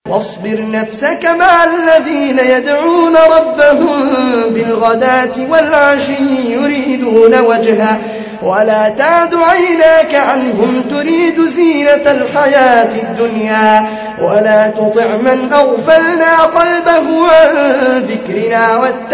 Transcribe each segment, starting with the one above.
واصبر نفسك مع الذين يدعون ربهم بالغداة والعشي يريدون وجهه ولا تعد عيناك عنهم تريد زينة الحياة الدنيا ولا تطع من أغفلنا قلبه عن ذكرنا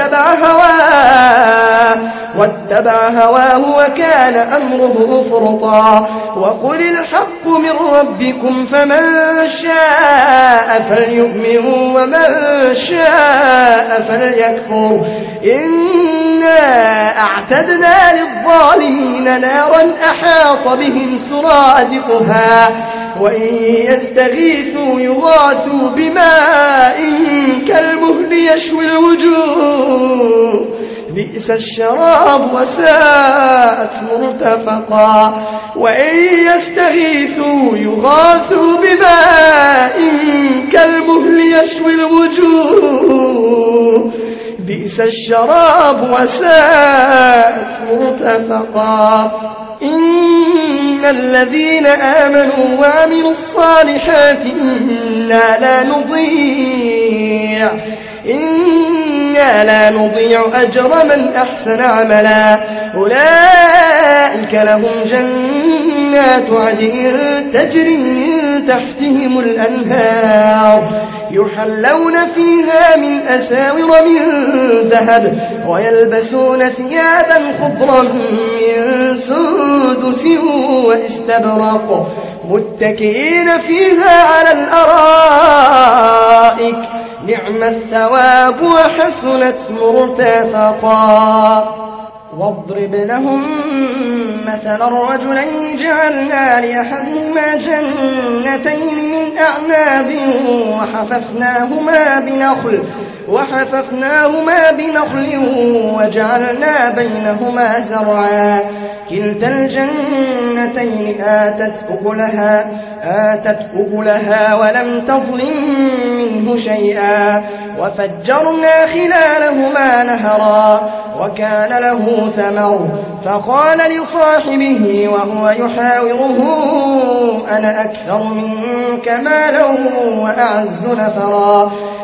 واتبع هواه وكان أمره فرطا وقل الحق من ربكم فمن شاء فليؤمن ومن شاء فليكفر إنا أعتدنا للظالمين نارا أحاط بهم سرادقها وإن يستغيثوا يغاثوا بماء كالمهل يشوي الوجوه بئس الشراب وساءت مرتفقا وإن يستغيثوا يغاثوا بماء كالمهل يشوي الوجوه بئس الشراب وساءت مرتفقا إن الذين آمنوا وعملوا الصالحات إنا لا نضيع أجر من أحسن عملا أولئك لهم جنات عدن تجري من تحتهم الأنهار يحلون فيها من أساور من ذهب ويلبسون ثيابا خضرا من سندس واستبرق متكئين فيها على الأرائك نعم الثواب وحسنت مرتفقا واضرب لهم مثلا الرجلين جعلنا لأحدهما جنتين من أعناب وحففناهما بنخل وجعلنا بينهما زرعا كلتا الجنتين آتت أكلها ولم تظلم منه شيئا وفجرنا خلالهما نهرا وكان له ثمر فقال لصاحبه وهو يحاوره أنا أكثر منك مالا وأعز نفرا